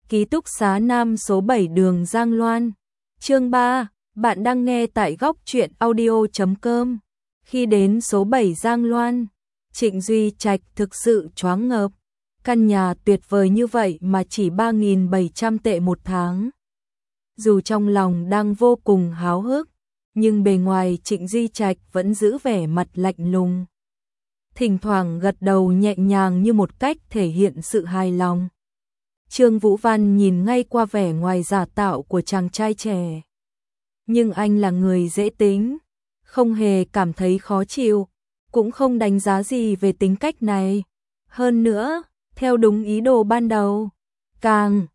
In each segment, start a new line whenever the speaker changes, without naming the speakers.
Ký túc xá Nam số 7 đường Giang Loan. Chương 3, bạn đang nghe tại góc truyện audio.com. Khi đến số 7 Giang Loan, Trịnh Duy Trạch thực sự choáng ngợp. Căn nhà tuyệt vời như vậy mà chỉ 3.700 tệ một tháng. Dù trong lòng đang vô cùng háo hức, nhưng bề ngoài Trịnh Duy Trạch vẫn giữ vẻ mặt lạnh lùng. Thỉnh thoảng gật đầu nhẹ nhàng như một cách thể hiện sự hài lòng. Trương Vũ Văn nhìn ngay qua vẻ ngoài giả tạo của chàng trai trẻ. Nhưng anh là người dễ tính, không hề cảm thấy khó chịu, cũng không đánh giá gì về tính cách này. Hơn nữa, theo đúng ý đồ ban đầu, càng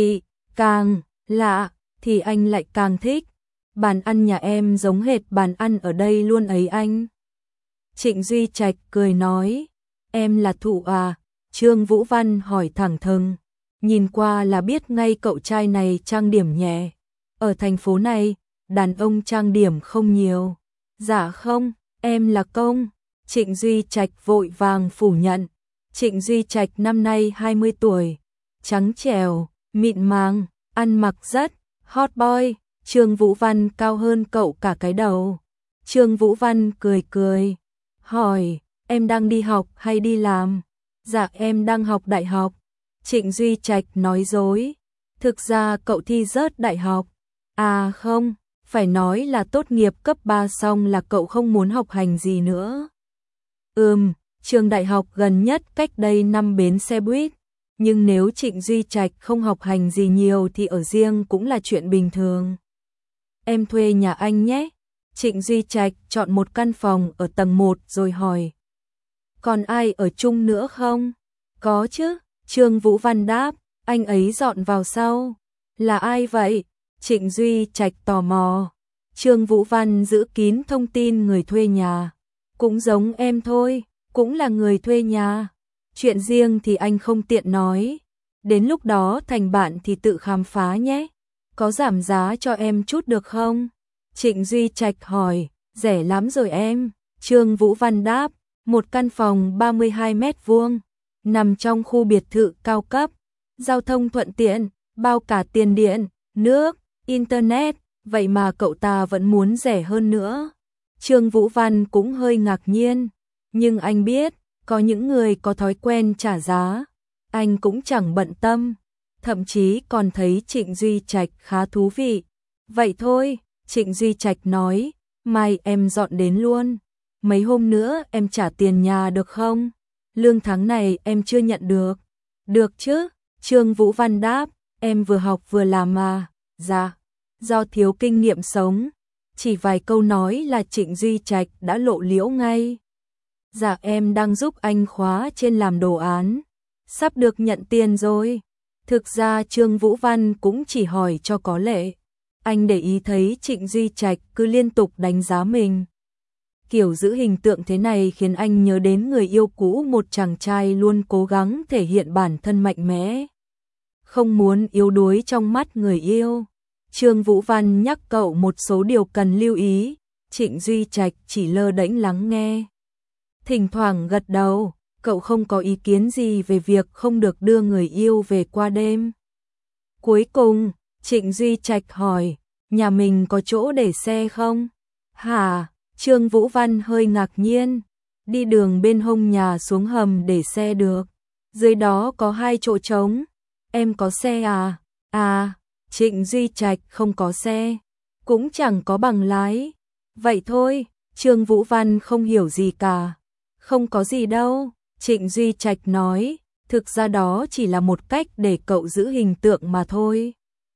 lạ thì anh lại càng thích. Bàn ăn nhà em giống hệt bàn ăn ở đây luôn ấy anh. Trịnh Duy Trạch cười nói, em là Thụ à? Trương Vũ Văn hỏi thẳng thừng. Nhìn qua là biết ngay cậu trai này trang điểm nhẹ. Ở thành phố này, đàn ông trang điểm không nhiều. Dạ không, em là Công. Trịnh Duy Trạch vội vàng phủ nhận. Trịnh Duy Trạch năm nay 20 tuổi, trắng trẻo, mịn màng, ăn mặc rất hot boy. Trương Vũ Văn cao hơn cậu cả cái đầu. Trương Vũ Văn cười, hỏi, em đang đi học hay đi làm? Dạ em đang học đại học. Trịnh Duy Trạch nói dối, thực ra cậu thi rớt đại học. À không, phải nói là tốt nghiệp cấp 3 xong là cậu không muốn học hành gì nữa. Trường đại học gần nhất cách đây 5 bến xe buýt, nhưng nếu Trịnh Duy Trạch không học hành gì nhiều thì ở riêng cũng là chuyện bình thường. Em thuê nhà anh nhé. Trịnh Duy Trạch chọn một căn phòng ở tầng 1 rồi hỏi. Còn ai ở chung nữa không? Có chứ, Trương Vũ Văn đáp, anh ấy dọn vào sau. Là ai vậy? Trịnh Duy Trạch tò mò. Trương Vũ Văn giữ kín thông tin người thuê nhà. Cũng giống em thôi, cũng là người thuê nhà. Chuyện riêng thì anh không tiện nói. Đến lúc đó thành bạn thì tự khám phá nhé. Có giảm giá cho em chút được không? Trịnh Duy Trạch hỏi, rẻ lắm rồi em. Trương Vũ Văn đáp, một căn phòng 32 mét vuông, nằm trong khu biệt thự cao cấp, giao thông thuận tiện, bao cả tiền điện, nước, internet, vậy mà cậu ta vẫn muốn rẻ hơn nữa. Trương Vũ Văn cũng hơi ngạc nhiên, nhưng anh biết, có những người có thói quen trả giá, anh cũng chẳng bận tâm, thậm chí còn thấy Trịnh Duy Trạch khá thú vị. Vậy thôi, Trịnh Duy Trạch nói, mai em dọn đến luôn, mấy hôm nữa em trả tiền nhà được không? Lương tháng này em chưa nhận được. Được chứ, Trương Vũ Văn đáp, em vừa học vừa làm mà. Dạ, do thiếu kinh nghiệm sống. Chỉ vài câu nói là Trịnh Duy Trạch đã lộ liễu ngay. Dạ em đang giúp anh khóa trên làm đồ án. Sắp được nhận tiền rồi. Thực ra Trương Vũ Văn cũng chỉ hỏi cho có lệ. Anh để ý thấy Trịnh Duy Trạch cứ liên tục đánh giá mình. Kiểu giữ hình tượng thế này khiến anh nhớ đến người yêu cũ, một chàng trai luôn cố gắng thể hiện bản thân mạnh mẽ, không muốn yếu đuối trong mắt người yêu. Trương Vũ Văn nhắc cậu một số điều cần lưu ý, Trịnh Duy Trạch chỉ lơ đễnh lắng nghe. Thỉnh thoảng gật đầu, cậu không có ý kiến gì về việc không được đưa người yêu về qua đêm. Cuối cùng, Trịnh Duy Trạch hỏi, nhà mình có chỗ để xe không? Hả? Trương Vũ Văn hơi ngạc nhiên, đi đường bên hông nhà xuống hầm để xe được. Dưới đó có 2 chỗ trống. Em có xe à? À, Trịnh Duy Trạch không có xe, cũng chẳng có bằng lái. Vậy thôi, Trương Vũ Văn không hiểu gì cả. Không có gì đâu, Trịnh Duy Trạch nói, thực ra đó chỉ là một cách để cậu giữ hình tượng mà thôi.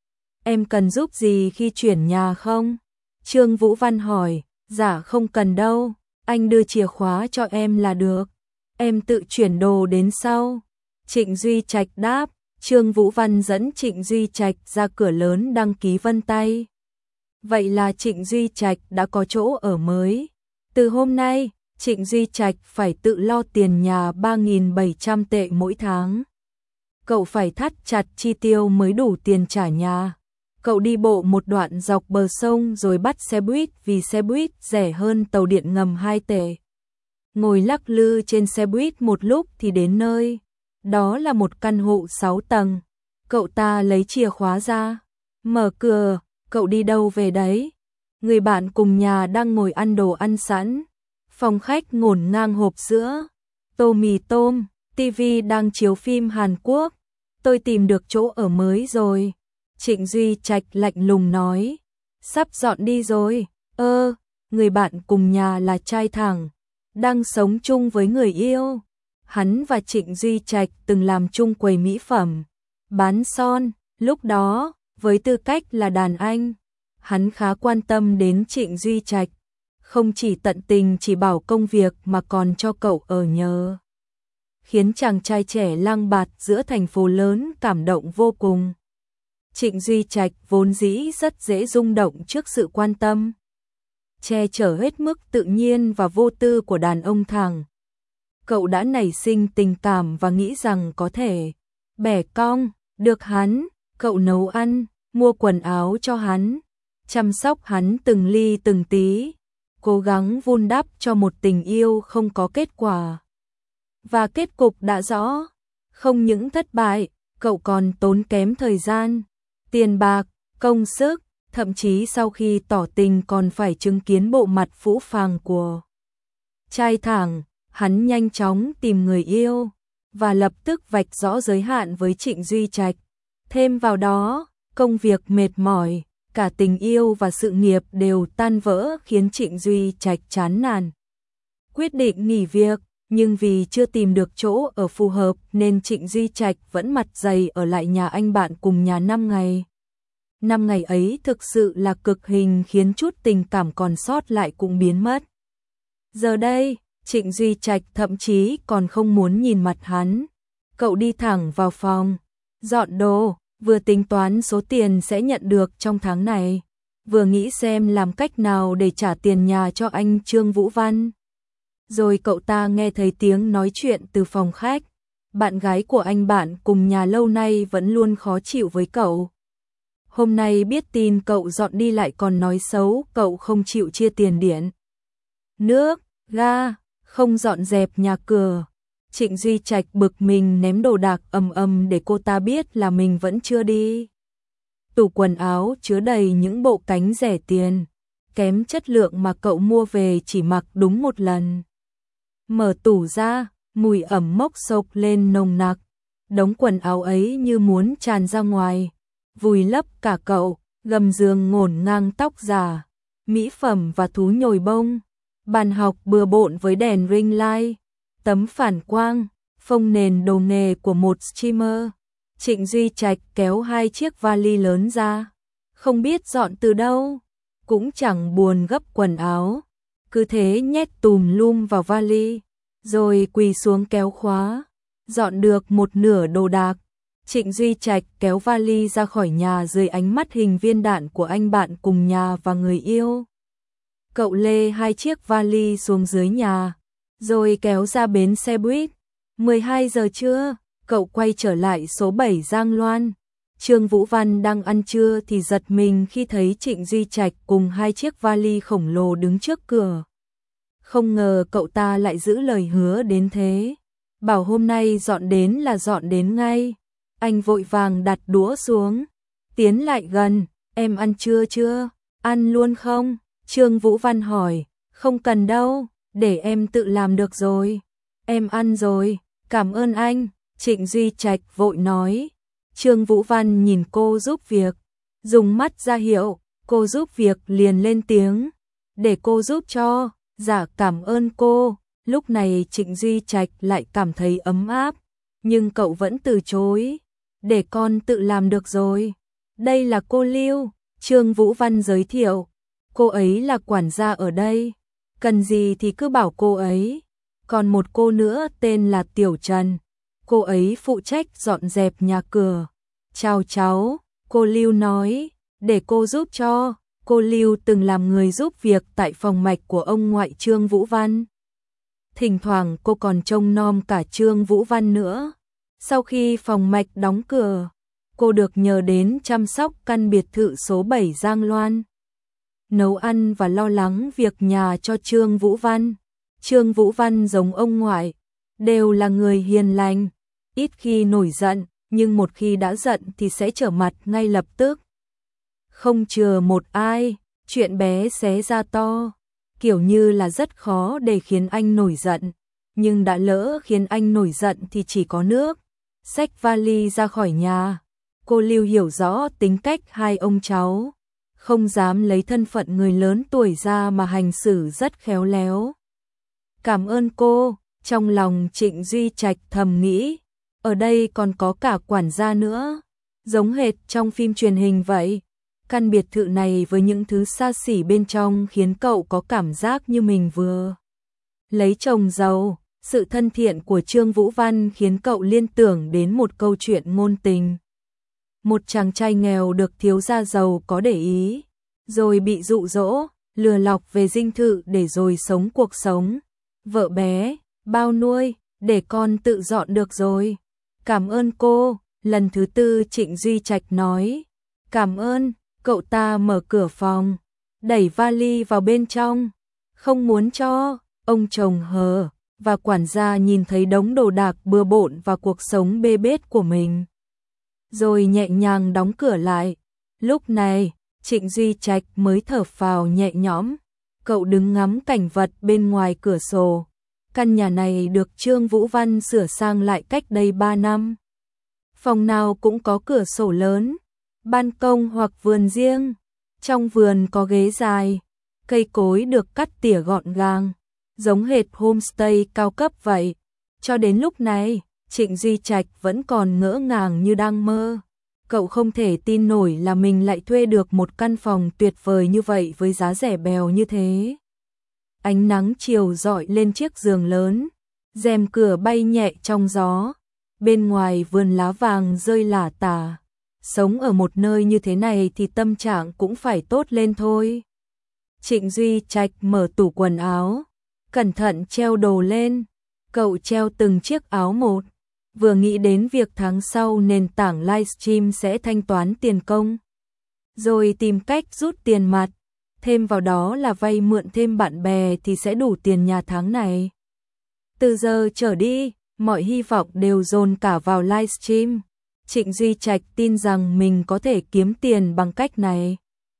Em cần giúp gì khi chuyển nhà không? Trương Vũ Văn hỏi. Dạ không cần đâu, anh đưa chìa khóa cho em là được. Em tự chuyển đồ đến sau. Trịnh Duy Trạch đáp. Trương Vũ Văn dẫn Trịnh Duy Trạch ra cửa lớn đăng ký vân tay. Vậy là Trịnh Duy Trạch đã có chỗ ở mới. Từ hôm nay, Trịnh Duy Trạch phải tự lo tiền nhà 3.700 tệ mỗi tháng. Cậu phải thắt chặt chi tiêu mới đủ tiền trả nhà. Cậu đi bộ một đoạn dọc bờ sông rồi bắt xe buýt vì xe buýt rẻ hơn tàu điện ngầm 2 tệ. Ngồi lắc lư trên xe buýt một lúc thì đến nơi. Đó là một căn hộ 6 tầng. Cậu ta lấy chìa khóa ra, mở cửa, cậu đi đâu về đấy? Người bạn cùng nhà đang ngồi ăn đồ ăn sẵn. Phòng khách ngổn ngang hộp sữa, tô mì tôm, tivi đang chiếu phim Hàn Quốc. Tôi tìm được chỗ ở mới rồi. Trịnh Duy Trạch lạnh lùng nói. Sắp dọn đi rồi. Người bạn cùng nhà là trai thẳng, đang sống chung với người yêu. Hắn và Trịnh Duy Trạch từng làm chung quầy mỹ phẩm, bán son. Lúc đó, với tư cách là đàn anh, hắn khá quan tâm đến Trịnh Duy Trạch, không chỉ tận tình chỉ bảo công việc mà còn cho cậu ở nhờ, khiến chàng trai trẻ lang bạt giữa thành phố lớn cảm động vô cùng. Trịnh Duy Trạch vốn dĩ rất dễ rung động trước sự quan tâm, che chở hết mức tự nhiên và vô tư của đàn ông thẳng. Cậu đã nảy sinh tình cảm và nghĩ rằng có thể bẻ cong được hắn. Cậu nấu ăn, mua quần áo cho hắn, chăm sóc hắn từng ly từng tí, cố gắng vun đắp cho một tình yêu không có kết quả. Và kết cục đã rõ, không những thất bại, cậu còn tốn kém thời gian, tiền bạc, công sức, thậm chí sau khi tỏ tình còn phải chứng kiến bộ mặt phũ phàng của trai thẳng. Hắn nhanh chóng tìm người yêu và lập tức vạch rõ giới hạn với Trịnh Duy Trạch. Thêm vào đó, công việc mệt mỏi, cả tình yêu và sự nghiệp đều tan vỡ khiến Trịnh Duy Trạch chán nản. Quyết định nghỉ việc, nhưng vì chưa tìm được chỗ ở phù hợp nên Trịnh Duy Trạch vẫn mặt dày ở lại nhà anh bạn cùng nhà 5 ngày. 5 ngày ấy thực sự là cực hình, khiến chút tình cảm còn sót lại cũng biến mất. Giờ đây, Trịnh Duy Trạch thậm chí còn không muốn nhìn mặt hắn. Cậu đi thẳng vào phòng, dọn đồ, vừa tính toán số tiền sẽ nhận được trong tháng này, vừa nghĩ xem làm cách nào để trả tiền nhà cho anh Trương Vũ Văn. Rồi cậu ta nghe thấy tiếng nói chuyện từ phòng khách. Bạn gái của anh bạn cùng nhà lâu nay vẫn luôn khó chịu với cậu. Hôm nay biết tin cậu dọn đi lại còn nói xấu cậu không chịu chia tiền điện, nước, ga, không dọn dẹp nhà cửa. Trịnh Duy Trạch bực mình ném đồ đạc ầm để cô ta biết là mình vẫn chưa đi. Tủ quần áo chứa đầy những bộ cánh rẻ tiền, kém chất lượng mà cậu mua về chỉ mặc đúng một lần. Mở tủ ra, mùi ẩm mốc xộc lên nồng nặc. Đống quần áo ấy như muốn tràn ra ngoài, vùi lấp cả cậu. Gầm giường ngổn ngang tóc giả, mỹ phẩm và thú nhồi bông. Bàn học bừa bộn với đèn ring light, tấm phản quang, phông nền đồ nghề của một streamer. Trịnh Duy Trạch kéo 2 chiếc vali lớn ra, không biết dọn từ đâu, cũng chẳng buồn gấp quần áo, cứ thế nhét tùm lum vào vali, rồi quỳ xuống kéo khóa. Dọn được một nửa đồ đạc, Trịnh Duy Trạch kéo vali ra khỏi nhà dưới ánh mắt hình viên đạn của anh bạn cùng nhà và người yêu. Cậu lê 2 chiếc vali xuống dưới nhà, rồi kéo ra bến xe buýt. 12 giờ trưa, cậu quay trở lại số 7 Giang Loan. Trương Vũ Văn đang ăn trưa thì giật mình khi thấy Trịnh Duy Trạch cùng 2 chiếc vali khổng lồ đứng trước cửa. Không ngờ cậu ta lại giữ lời hứa đến thế, bảo hôm nay dọn đến là dọn đến ngay. Anh vội vàng đặt đũa xuống, tiến lại gần, em ăn trưa chưa, ăn luôn không? Trương Vũ Văn hỏi, không cần đâu, để em tự làm được rồi. Em ăn rồi, cảm ơn anh, Trịnh Duy Trạch vội nói. Trương Vũ Văn nhìn cô giúp việc, dùng mắt ra hiệu, cô giúp việc liền lên tiếng, để cô giúp cho. Dạ cảm ơn cô. Lúc này Trịnh Duy Trạch lại cảm thấy ấm áp, nhưng cậu vẫn từ chối, để con tự làm được rồi. Đây là cô Lưu, Trương Vũ Văn giới thiệu, cô ấy là quản gia ở đây, cần gì thì cứ bảo cô ấy. Còn một cô nữa tên là Tiểu Trần, cô ấy phụ trách dọn dẹp nhà cửa. Chào cháu, cô Lưu nói, để cô giúp cho. Cô Lưu từng làm người giúp việc tại phòng mạch của ông ngoại Trương Vũ Văn. Thỉnh thoảng cô còn trông nom cả Trương Vũ Văn nữa. Sau khi phòng mạch đóng cửa, cô được nhờ đến chăm sóc căn biệt thự số 7 Giang Loan, nấu ăn và lo lắng việc nhà cho Trương Vũ Văn. Trương Vũ Văn giống ông ngoại, đều là người hiền lành, ít khi nổi giận, nhưng một khi đã giận thì sẽ trở mặt ngay lập tức. Không chừa một ai, chuyện bé xé ra to, kiểu như là rất khó để khiến anh nổi giận, nhưng đã lỡ khiến anh nổi giận thì chỉ có nước. Xách vali ra khỏi nhà, cô Lưu hiểu rõ tính cách hai ông cháu, không dám lấy thân phận người lớn tuổi ra mà hành xử rất khéo léo. Cảm ơn cô, trong lòng Trịnh Duy Trạch thầm nghĩ, ở đây còn có cả quản gia nữa, giống hệt trong phim truyền hình vậy. Căn biệt thự này với những thứ xa xỉ bên trong khiến cậu có cảm giác như mình vừa lấy chồng giàu. Sự thân thiện của Trương Vũ Văn khiến cậu liên tưởng đến một câu chuyện ngôn tình. Một chàng trai nghèo được thiếu gia giàu có để ý, rồi bị dụ dỗ, lừa lọc về dinh thự để rồi sống cuộc sống. Vợ bé, bao nuôi, để con tự dọn được rồi. Cảm ơn cô, lần thứ tư Trịnh Duy Trạch nói. Cảm ơn, cậu ta mở cửa phòng, đẩy vali vào bên trong. Không muốn cho, ông chồng hờ và quản gia nhìn thấy đống đồ đạc bừa bộn và cuộc sống bê bết của mình, rồi nhẹ nhàng đóng cửa lại. Lúc này, Trịnh Duy Trạch mới thở phào nhẹ nhõm. Cậu đứng ngắm cảnh vật bên ngoài cửa sổ. Căn nhà này được Trương Vũ Văn sửa sang lại cách đây 3 năm. Phòng nào cũng có cửa sổ lớn, ban công hoặc vườn riêng. Trong vườn có ghế dài, cây cối được cắt tỉa gọn gàng, giống hệt homestay cao cấp vậy. Cho đến lúc này, Trịnh Duy Trạch vẫn còn ngỡ ngàng như đang mơ. Cậu không thể tin nổi là mình lại thuê được một căn phòng tuyệt vời như vậy với giá rẻ bèo như thế. Ánh nắng chiều rọi lên chiếc giường lớn, rèm cửa bay nhẹ trong gió, bên ngoài vườn lá vàng rơi lả tả. Sống ở một nơi như thế này thì tâm trạng cũng phải tốt lên thôi. Trịnh Duy Trạch mở tủ quần áo, cẩn thận treo đồ lên. Cậu treo từng chiếc áo một, vừa nghĩ đến việc tháng sau nền tảng livestream sẽ thanh toán tiền công, rồi tìm cách rút tiền mặt, thêm vào đó là vay mượn thêm bạn bè thì sẽ đủ tiền nhà tháng này. Từ giờ trở đi, mọi hy vọng đều dồn cả vào livestream. Trịnh Duy Trạch tin rằng mình có thể kiếm tiền bằng cách này.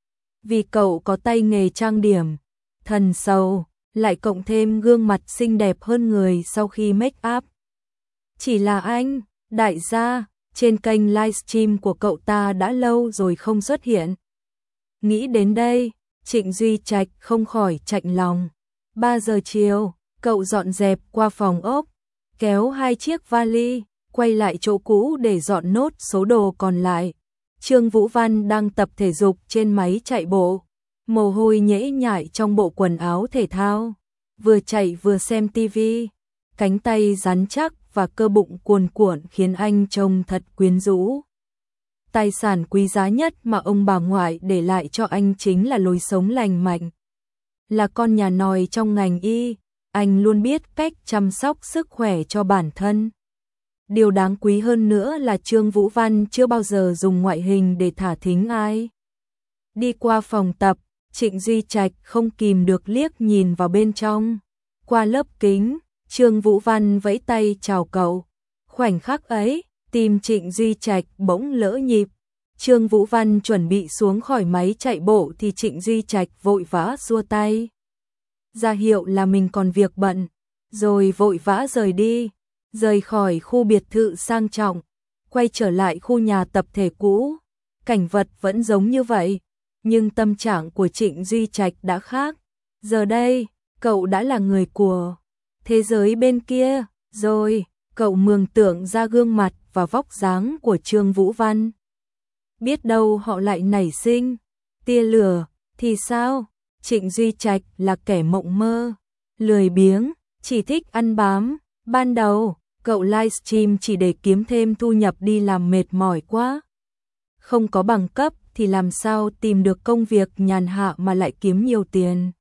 Vì cậu có tay nghề trang điểm, thần sầu, lại cộng thêm gương mặt xinh đẹp hơn người sau khi make up. Chỉ là anh, đại gia, trên kênh livestream của cậu ta đã lâu rồi không xuất hiện. Nghĩ đến đây, Trịnh Duy Trạch không khỏi chạnh lòng. 3 giờ chiều, cậu dọn dẹp qua phòng ốc, kéo 2 chiếc vali, quay lại chỗ cũ để dọn nốt số đồ còn lại. Trương Vũ Văn đang tập thể dục trên máy chạy bộ, mồ hôi nhễ nhại trong bộ quần áo thể thao, vừa chạy vừa xem tivi, cánh tay rắn chắc và cơ bụng cuồn cuộn khiến anh trông thật quyến rũ. Tài sản quý giá nhất mà ông bà ngoại để lại cho anh chính là lối sống lành mạnh. Là con nhà nòi trong ngành y, anh luôn biết cách chăm sóc sức khỏe cho bản thân. Điều đáng quý hơn nữa là Trương Vũ Văn chưa bao giờ dùng ngoại hình để thả thính ai. Đi qua phòng tập, Trịnh Duy Trạch không kìm được liếc nhìn vào bên trong. Qua lớp kính, Trương Vũ Văn vẫy tay chào cậu. Khoảnh khắc ấy, tim Trịnh Duy Trạch bỗng lỡ nhịp. Trương Vũ Văn chuẩn bị xuống khỏi máy chạy bộ thì Trịnh Duy Trạch vội vã xua tay, ra hiệu là mình còn việc bận, rồi vội vã rời đi, rời khỏi khu biệt thự sang trọng, quay trở lại khu nhà tập thể cũ. Cảnh vật vẫn giống như vậy, nhưng tâm trạng của Trịnh Duy Trạch đã khác. Giờ đây, cậu đã là người của thế giới bên kia, rồi, cậu mường tượng ra gương mặt và vóc dáng của Trương Vũ Văn. Biết đâu họ lại nảy sinh tia lửa, thì sao? Trịnh Duy Trạch là kẻ mộng mơ, lười biếng, chỉ thích ăn bám. Ban đầu, cậu livestream chỉ để kiếm thêm thu nhập, đi làm mệt mỏi quá. Không có bằng cấp thì làm sao tìm được công việc nhàn hạ mà lại kiếm nhiều tiền.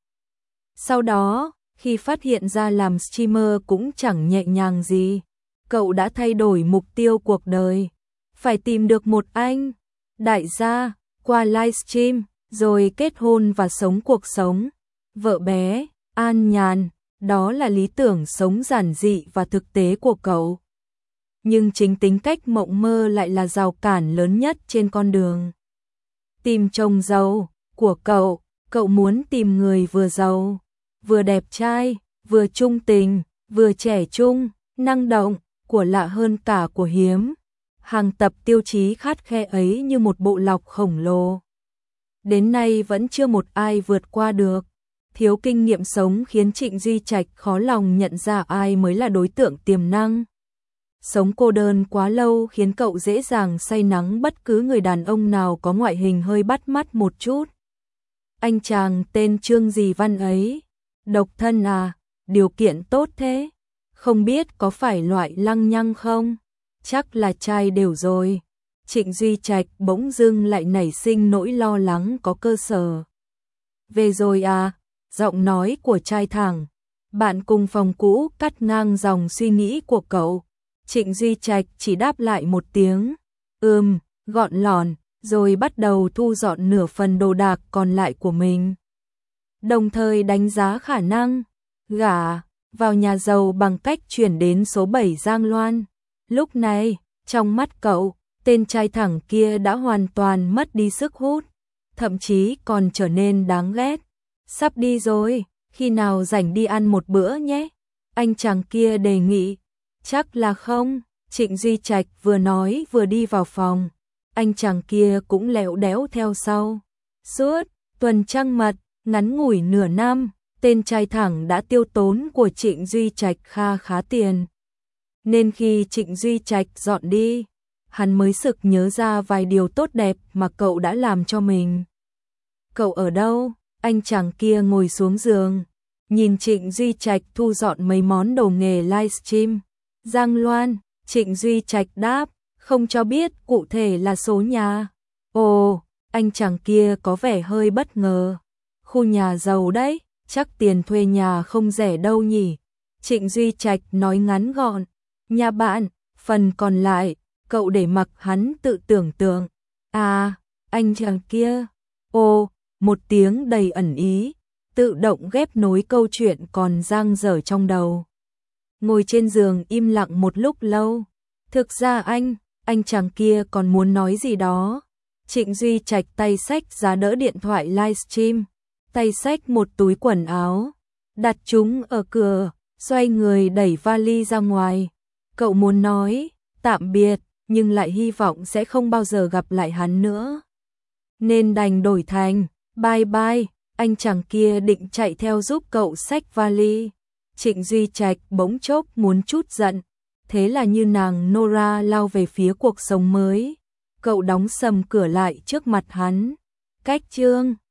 Sau đó, khi phát hiện ra làm streamer cũng chẳng nhẹ nhàng gì, cậu đã thay đổi mục tiêu cuộc đời. Phải tìm được một anh đại gia qua livestream, rồi kết hôn và sống cuộc sống vợ bé, an nhàn. Đó là lý tưởng sống giản dị và thực tế của cậu. nhưng chính tính cách mộng mơ lại là rào cản lớn nhất trên con đường tìm chồng giàu của cậu. Cậu muốn tìm người vừa giàu, vừa đẹp trai, vừa trung tình, vừa trẻ trung, năng động, của lạ hơn cả của hiếm. Hàng tập tiêu chí khắt khe ấy như một bộ lọc khổng lồ. Đến nay vẫn chưa một ai vượt qua được. Thiếu kinh nghiệm sống khiến Trịnh Duy Trạch khó lòng nhận ra ai mới là đối tượng tiềm năng. Sống cô đơn quá lâu khiến cậu dễ dàng say nắng bất cứ người đàn ông nào có ngoại hình hơi bắt mắt một chút. Anh chàng tên Trương Dì Văn ấy, độc thân à, điều kiện tốt thế, không biết có phải loại lăng nhăng không? Chắc là trai đều rồi. Trịnh Duy Trạch bỗng dưng lại nảy sinh nỗi lo lắng có cơ sở. Về rồi à, giọng nói của trai thẳng. Bạn cùng phòng cũ cắt ngang dòng suy nghĩ của cậu. Trịnh Duy Trạch chỉ đáp lại một tiếng, gọn lỏn, rồi bắt đầu thu dọn nửa phần đồ đạc còn lại của mình. Đồng thời đánh giá khả năng gả vào nhà giàu bằng cách chuyển đến số 7 Giang Loan. Lúc này, trong mắt cậu, tên trai thẳng kia đã hoàn toàn mất đi sức hút, thậm chí còn trở nên đáng ghét. Sắp đi rồi, khi nào rảnh đi ăn một bữa nhé? Anh chàng kia đề nghị. Chắc là không, Trịnh Duy Trạch vừa nói vừa đi vào phòng. Anh chàng kia cũng lẹo đéo theo sau. Suốt tuần trăng mật, ngắn ngủi nửa năm, tên trai thẳng đã tiêu tốn của Trịnh Duy Trạch kha khá tiền. Nên khi Trịnh Duy Trạch dọn đi, hắn mới sực nhớ ra vài điều tốt đẹp mà cậu đã làm cho mình. Cậu ở đâu? Anh chàng kia ngồi xuống giường, nhìn Trịnh Duy Trạch thu dọn mấy món đồ nghề livestream. Giang Loan, Trịnh Duy Trạch đáp, không cho biết cụ thể là số nhà. Ồ, anh chàng kia có vẻ hơi bất ngờ. Khu nhà giàu đấy, chắc tiền thuê nhà không rẻ đâu nhỉ. Trịnh Duy Trạch nói ngắn gọn. Nhà bạn, phần còn lại, cậu để mặc hắn tự tưởng tượng. À, anh chàng kia. Ồ, một tiếng đầy ẩn ý, tự động ghép nối câu chuyện còn dang dở trong đầu. Ngồi trên giường im lặng một lúc lâu. Thực ra anh chàng kia còn muốn nói gì đó. Trịnh Duy Trạch tay xách giá đỡ điện thoại livestream, tay xách một túi quần áo, đặt chúng ở cửa, xoay người đẩy vali ra ngoài. Cậu muốn nói tạm biệt, nhưng lại hy vọng sẽ không bao giờ gặp lại hắn nữa. Nên đành đổi thành bye bye. Anh chàng kia định chạy theo giúp cậu xách vali. Trịnh Duy Trạch bỗng chốc muốn chút giận. Thế là như nàng Nora lao về phía cuộc sống mới. Cậu đóng sầm cửa lại trước mặt hắn. Cách Trương